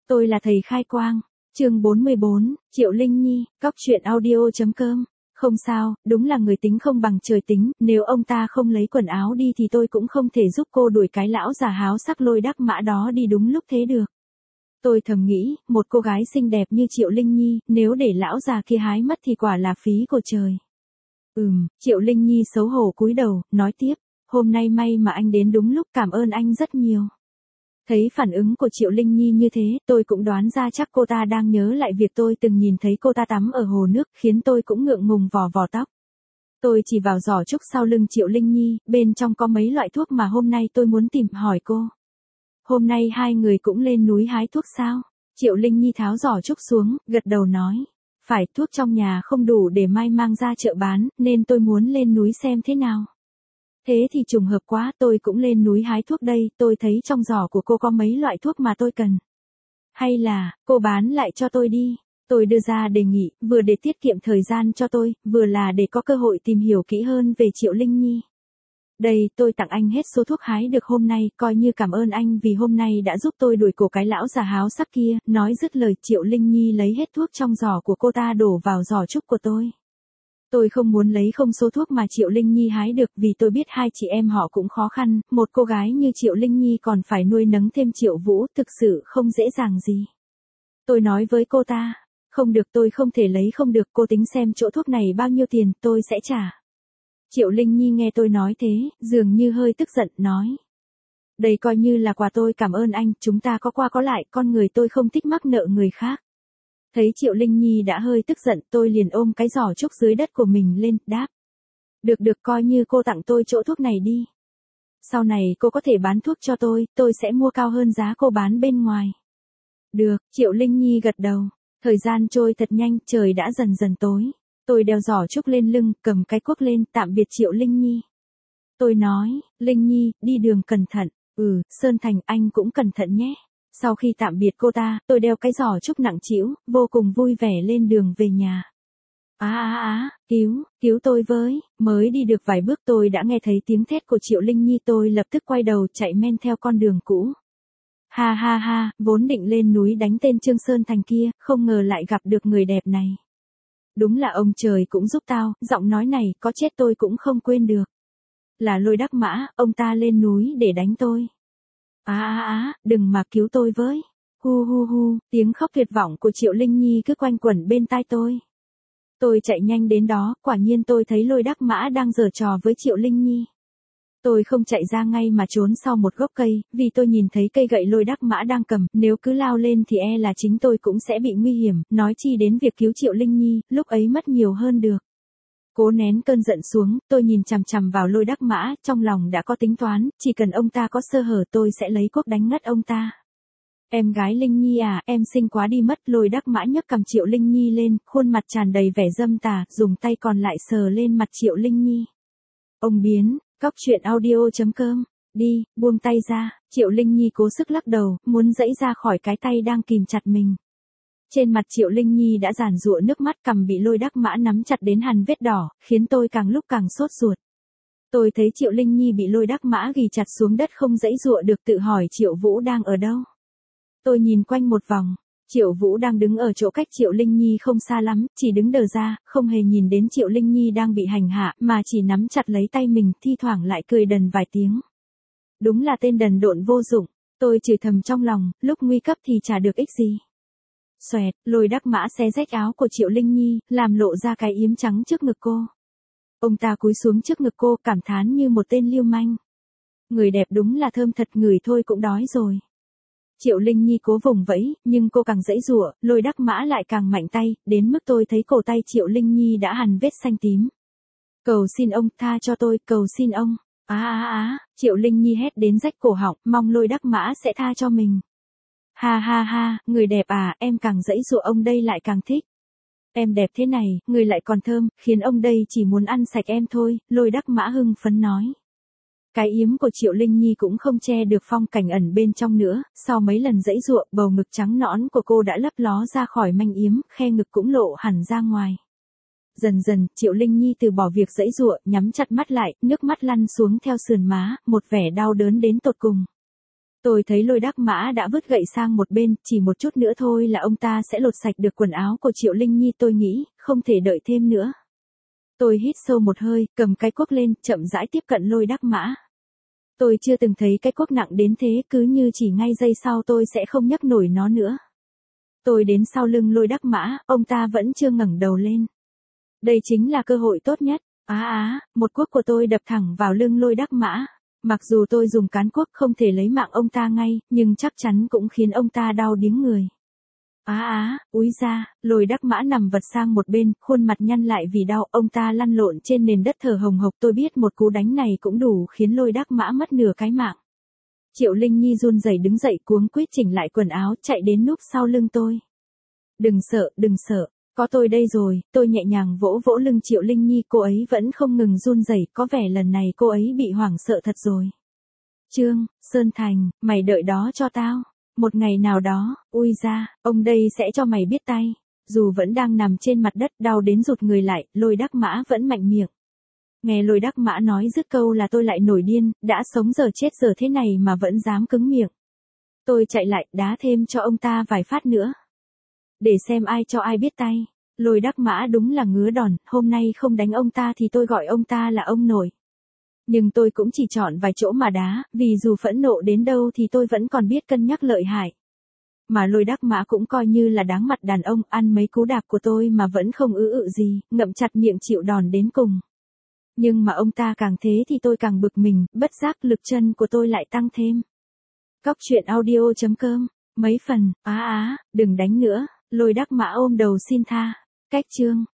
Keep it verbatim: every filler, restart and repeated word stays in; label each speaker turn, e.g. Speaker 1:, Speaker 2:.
Speaker 1: Tôi là thầy khai quang. Chương bốn mươi bốn, Triệu Linh Nhi, cóc truyện audio.com. Không sao, đúng là người tính không bằng trời tính, nếu ông ta không lấy quần áo đi thì tôi cũng không thể giúp cô đuổi cái lão già háo sắc Lôi Đắc Mã đó đi đúng lúc thế được. Tôi thầm nghĩ, một cô gái xinh đẹp như Triệu Linh Nhi, nếu để lão già kia hái mất thì quả là phí của trời. Ừm, Triệu Linh Nhi xấu hổ cúi đầu, nói tiếp, hôm nay may mà anh đến đúng lúc, cảm ơn anh rất nhiều. Thấy phản ứng của Triệu Linh Nhi như thế, tôi cũng đoán ra chắc cô ta đang nhớ lại việc tôi từng nhìn thấy cô ta tắm ở hồ nước, khiến tôi cũng ngượng ngùng vò vò tóc. Tôi chỉ vào giỏ trúc sau lưng Triệu Linh Nhi, bên trong có mấy loại thuốc mà hôm nay tôi muốn tìm hỏi cô. Hôm nay hai người cũng lên núi hái thuốc sao? Triệu Linh Nhi tháo giỏ trúc xuống, gật đầu nói. Phải, thuốc trong nhà không đủ để mai mang ra chợ bán, nên tôi muốn lên núi xem thế nào. Thế thì trùng hợp quá, tôi cũng lên núi hái thuốc đây, tôi thấy trong giỏ của cô có mấy loại thuốc mà tôi cần. Hay là, cô bán lại cho tôi đi. Tôi đưa ra đề nghị, vừa để tiết kiệm thời gian cho tôi, vừa là để có cơ hội tìm hiểu kỹ hơn về Triệu Linh Nhi. Đây, tôi tặng anh hết số thuốc hái được hôm nay, coi như cảm ơn anh vì hôm nay đã giúp tôi đuổi cổ cái lão già háo sắc kia. Nói dứt lời, Triệu Linh Nhi lấy hết thuốc trong giỏ của cô ta đổ vào giỏ trúc của tôi. Tôi không muốn lấy không số thuốc mà Triệu Linh Nhi hái được vì tôi biết hai chị em họ cũng khó khăn, một cô gái như Triệu Linh Nhi còn phải nuôi nấng thêm Triệu Vũ, thực sự không dễ dàng gì. Tôi nói với cô ta, không được, tôi không thể lấy không được, cô tính xem chỗ thuốc này bao nhiêu tiền, tôi sẽ trả. Triệu Linh Nhi nghe tôi nói thế, dường như hơi tức giận, nói. Đây coi như là quà, tôi cảm ơn anh, chúng ta có qua có lại, con người tôi không thích mắc nợ người khác. Thấy Triệu Linh Nhi đã hơi tức giận, tôi liền ôm cái giỏ trúc dưới đất của mình lên, đáp. Được được, coi như cô tặng tôi chỗ thuốc này đi. Sau này cô có thể bán thuốc cho tôi, tôi sẽ mua cao hơn giá cô bán bên ngoài. Được, Triệu Linh Nhi gật đầu. Thời gian trôi thật nhanh, trời đã dần dần tối. Tôi đeo giỏ trúc lên lưng, cầm cái cuốc lên, tạm biệt Triệu Linh Nhi. Tôi nói, Linh Nhi, đi đường cẩn thận. Ừ, Sơn Thành, anh cũng cẩn thận nhé. Sau khi tạm biệt cô ta, tôi đeo cái giỏ trúc nặng trĩu, vô cùng vui vẻ lên đường về nhà. Á á á, cứu, cứu tôi với, mới đi được vài bước tôi đã nghe thấy tiếng thét của Triệu Linh Nhi, tôi lập tức quay đầu chạy men theo con đường cũ. Ha ha ha, vốn định lên núi đánh tên Trương Sơn Thành kia, không ngờ lại gặp được người đẹp này. Đúng là ông trời cũng giúp tao, giọng nói này có chết tôi cũng không quên được. Là Lôi Đắc Mã, ông ta lên núi để đánh tôi. Á á á, đừng mà cứu tôi với. Hu hu hu, tiếng khóc tuyệt vọng của Triệu Linh Nhi cứ quanh quẩn bên tai tôi. Tôi chạy nhanh đến đó, quả nhiên tôi thấy Lôi Đắc Mã đang giở trò với Triệu Linh Nhi. Tôi không chạy ra ngay mà trốn sau một gốc cây, vì tôi nhìn thấy cây gậy Lôi Đắc Mã đang cầm, nếu cứ lao lên thì e là chính tôi cũng sẽ bị nguy hiểm, nói chi đến việc cứu Triệu Linh Nhi, lúc ấy mất nhiều hơn được. Cố nén cơn giận xuống, tôi nhìn chằm chằm vào Lôi Đắc Mã, trong lòng đã có tính toán, chỉ cần ông ta có sơ hở tôi sẽ lấy cuốc đánh ngất ông ta. Em gái Linh Nhi à, em xinh quá đi mất. Lôi Đắc Mã nhấc cầm Triệu Linh Nhi lên, khuôn mặt tràn đầy vẻ dâm tà, dùng tay còn lại sờ lên mặt Triệu Linh Nhi. Ông biến, cóc truyện audio.com, đi, buông tay ra. Triệu Linh Nhi cố sức lắc đầu, muốn giãy ra khỏi cái tay đang kìm chặt mình. Trên mặt Triệu Linh Nhi đã giàn giụa nước mắt, cằm bị Lôi Đắc Mã nắm chặt đến hằn vết đỏ, khiến tôi càng lúc càng sốt ruột. Tôi thấy Triệu Linh Nhi bị Lôi Đắc Mã ghì chặt xuống đất không giãy giụa được, tự hỏi Triệu Vũ đang ở đâu. Tôi nhìn quanh một vòng, Triệu Vũ đang đứng ở chỗ cách Triệu Linh Nhi không xa lắm, chỉ đứng đờ ra, không hề nhìn đến Triệu Linh Nhi đang bị hành hạ, mà chỉ nắm chặt lấy tay mình, thi thoảng lại cười đần vài tiếng. Đúng là tên đần độn vô dụng, tôi chửi thầm trong lòng, lúc nguy cấp thì chả được ích gì. Xoẹt, Lôi Đắc Mã xé rách áo của Triệu Linh Nhi, làm lộ ra cái yếm trắng trước ngực cô. Ông ta cúi xuống trước ngực cô, cảm thán như một tên lưu manh. Người đẹp đúng là thơm thật, ngửi thôi cũng đói rồi. Triệu Linh Nhi cố vùng vẫy, nhưng cô càng giãy giụa, Lôi Đắc Mã lại càng mạnh tay, đến mức tôi thấy cổ tay Triệu Linh Nhi đã hằn vết xanh tím. Cầu xin ông, tha cho tôi, cầu xin ông. Á á á, Triệu Linh Nhi hét đến rách cổ họng, mong Lôi Đắc Mã sẽ tha cho mình. Ha ha ha, người đẹp à, em càng giãy giụa ông đây lại càng thích. Em đẹp thế này, người lại còn thơm, khiến ông đây chỉ muốn ăn sạch em thôi, Lôi Đắc Mã hưng phấn nói. Cái yếm của Triệu Linh Nhi cũng không che được phong cảnh ẩn bên trong nữa, sau mấy lần giãy giụa, bầu ngực trắng nõn của cô đã lấp ló ra khỏi manh yếm, khe ngực cũng lộ hẳn ra ngoài. Dần dần, Triệu Linh Nhi từ bỏ việc giãy giụa, nhắm chặt mắt lại, nước mắt lăn xuống theo sườn má, một vẻ đau đớn đến tột cùng. Tôi thấy Lôi Đắc Mã đã vứt gậy sang một bên, chỉ một chút nữa thôi là ông ta sẽ lột sạch được quần áo của Triệu Linh Nhi, tôi nghĩ, không thể đợi thêm nữa. Tôi hít sâu một hơi, cầm cái cuốc lên, chậm rãi tiếp cận Lôi Đắc Mã. Tôi chưa từng thấy cái cuốc nặng đến thế, cứ như chỉ ngay giây sau tôi sẽ không nhấc nổi nó nữa. Tôi đến sau lưng Lôi Đắc Mã, ông ta vẫn chưa ngẩng đầu lên. Đây chính là cơ hội tốt nhất. Á á, một cuốc của tôi đập thẳng vào lưng Lôi Đắc Mã. Mặc dù tôi dùng cán cuốc không thể lấy mạng ông ta ngay, nhưng chắc chắn cũng khiến ông ta đau điếng người. Á á, úi ra, Lôi Đắc Mã nằm vật sang một bên, khuôn mặt nhăn lại vì đau, ông ta lăn lộn trên nền đất thở hồng hộc, tôi biết một cú đánh này cũng đủ khiến Lôi Đắc Mã mất nửa cái mạng. Triệu Linh Nhi run rẩy đứng dậy cuống quýt chỉnh lại quần áo, chạy đến núp sau lưng tôi. Đừng sợ, đừng sợ, có tôi đây rồi, tôi nhẹ nhàng vỗ vỗ lưng Triệu Linh Nhi, cô ấy vẫn không ngừng run rẩy, có vẻ lần này cô ấy bị hoảng sợ thật rồi. Trương, Sơn Thành, mày đợi đó cho tao. Một ngày nào đó, ui ra, ông đây sẽ cho mày biết tay. Dù vẫn đang nằm trên mặt đất đau đến rụt người lại, Lôi Đắc Mã vẫn mạnh miệng. Nghe Lôi Đắc Mã nói dứt câu là tôi lại nổi điên, đã sống giờ chết giờ thế này mà vẫn dám cứng miệng. Tôi chạy lại, đá thêm cho ông ta vài phát nữa. Để xem ai cho ai biết tay. Lôi Đắc Mã đúng là ngứa đòn, hôm nay không đánh ông ta thì tôi gọi ông ta là ông nội. Nhưng tôi cũng chỉ chọn vài chỗ mà đá, vì dù phẫn nộ đến đâu thì tôi vẫn còn biết cân nhắc lợi hại. Mà Lôi Đắc Mã cũng coi như là đáng mặt đàn ông, ăn mấy cú đạp của tôi mà vẫn không ứ ự gì, ngậm chặt miệng chịu đòn đến cùng. Nhưng mà ông ta càng thế thì tôi càng bực mình, bất giác lực chân của tôi lại tăng thêm. Cóc truyện audio chấm com, mấy phần, á á, đừng đánh nữa, Lôi Đắc Mã ôm đầu xin tha. Cách chương